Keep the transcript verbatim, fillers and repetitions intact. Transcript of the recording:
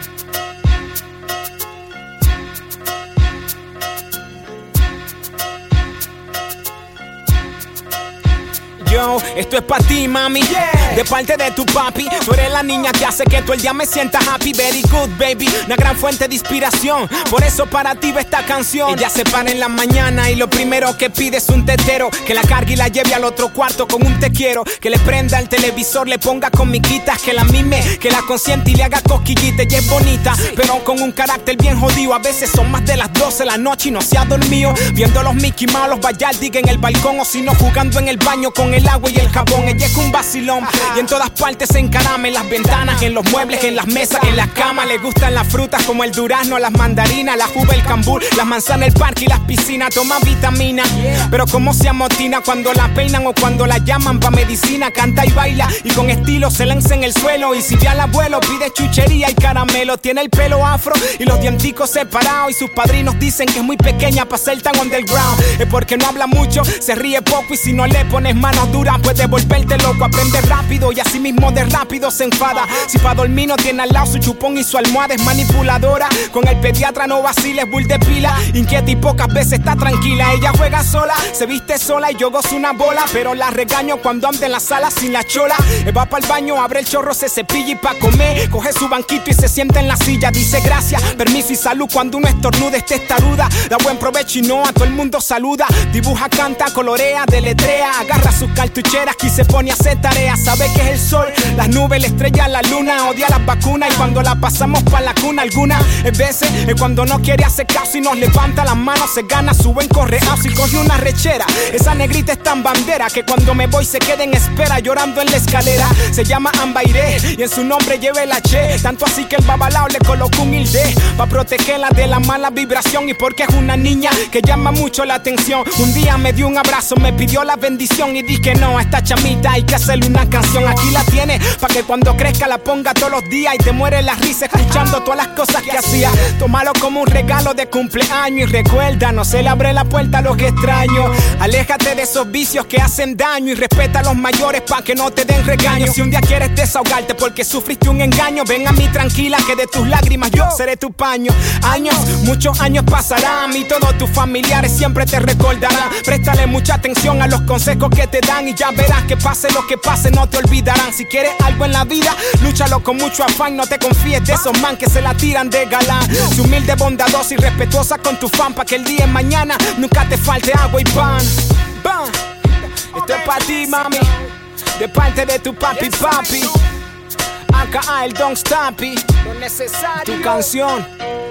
Yo, esto es pa' ti, mami, yeah. De parte de tu papi. Tú eres la niña que hace que todo el día me sienta happy. Very good, baby, una gran fuente de inspiración. Por eso para ti va esta canción. Ella se para en la mañana y lo primero que pide es un tetero. Que la cargue y la lleve al otro cuarto con un te quiero. Que le prenda el televisor, le ponga comiquitas. Que la mime, que la consiente y le haga cosquillitas. Ella es bonita, pero con un carácter bien jodido. A veces son más de las doce de la noche y no se ha dormido. Viendo los Mickey Mouse, los Bayardig en el balcón. O si no, jugando en el baño con el agua y el jabón. Ella es un vacilón y en todas partes se encarama. En las ventanas, en los muebles, en las mesas, en las camas. Le gustan las frutas como el durazno, las mandarinas, la uva, el cambur, las manzanas, el parque y las piscinas. Toma vitamina, pero como se amotina cuando la peinan o cuando la llaman pa' medicina. Canta y baila y con estilo se lanza en el suelo. Y si ve al abuelo pide chuchería y caramelo. Tiene el pelo afro y los dienticos separados. Y sus padrinos dicen que es muy pequeña pa' ser tan underground. Es porque no habla mucho, se ríe poco. Y si no le pones manos duras puede volverte loco. Aprende rápido y así mismo de rápido se enfada. Si pa' dormir no tiene al lado su chupón y su almohada. Es manipuladora, con el pediatra no vacila, es bull de pila. Inquieta y pocas veces está tranquila. Ella juega sola, se viste sola y yo gozo una bola. Pero la regaño cuando anda en la sala sin la chola. Va pa'l baño, abre el chorro, se cepilla y pa' comer coge su banquito y se sienta en la silla. Dice gracias, permiso y salud cuando uno estornuda. Este estaruda, da buen provecho y no a todo el mundo saluda. Dibuja, canta, colorea, deletrea. Agarra sus cartucheras y se pone a hacer tareas. Sabe que es el sol, las nubes, la estrella, la luna. Odia las vacunas y cuando la pasamos pa' la cuna. Algunas veces es cuando no quiere hacer caso y nos levanta las manos, se gana su buen correazo y coge una rechera. Esa negrita es tan bandera que cuando me voy se queda en espera llorando en la escalera. Se llama Ambairé y en su nombre lleva el H. Tanto así que el babalao le colocó un hilde pa' protegerla de la mala vibración. Y porque es una niña que llama mucho la atención. Un día me dio un abrazo, me pidió la bendición y dije no, a esta chamita hay que hacerle una canción. Aquí la tiene pa' que cuando crezca la ponga todos los días y te muere la risa escuchando todas las cosas que hacía. Tómalo como un regalo de cumpleaños y recuerda, no se le abre la puerta a los extraños. Aléjate de esos vicios que hacen daño y respeta a los mayores pa' que no te den regaños. Si un día quieres desahogarte porque sufriste un engaño, ven a mí tranquila que de tus lágrimas yo seré tu paño. Años, muchos años pasarán y todos tus familiares siempre te recordarán. Préstale mucha atención a los consejos que te dan y ya verás que pase lo que pase no te olvidarán. Si quieres algo en la vida, lúchalo con mucho afán. No te confíes de esos man que se la tiran de galán. Sé humilde, bondadosa y respetuosa con tu fan pa' que el día de mañana nunca te falte agua y pan. Bam. Esto es pa' ti, mami, de parte de tu papi, papi. Acá el Don't Stop, tu canción.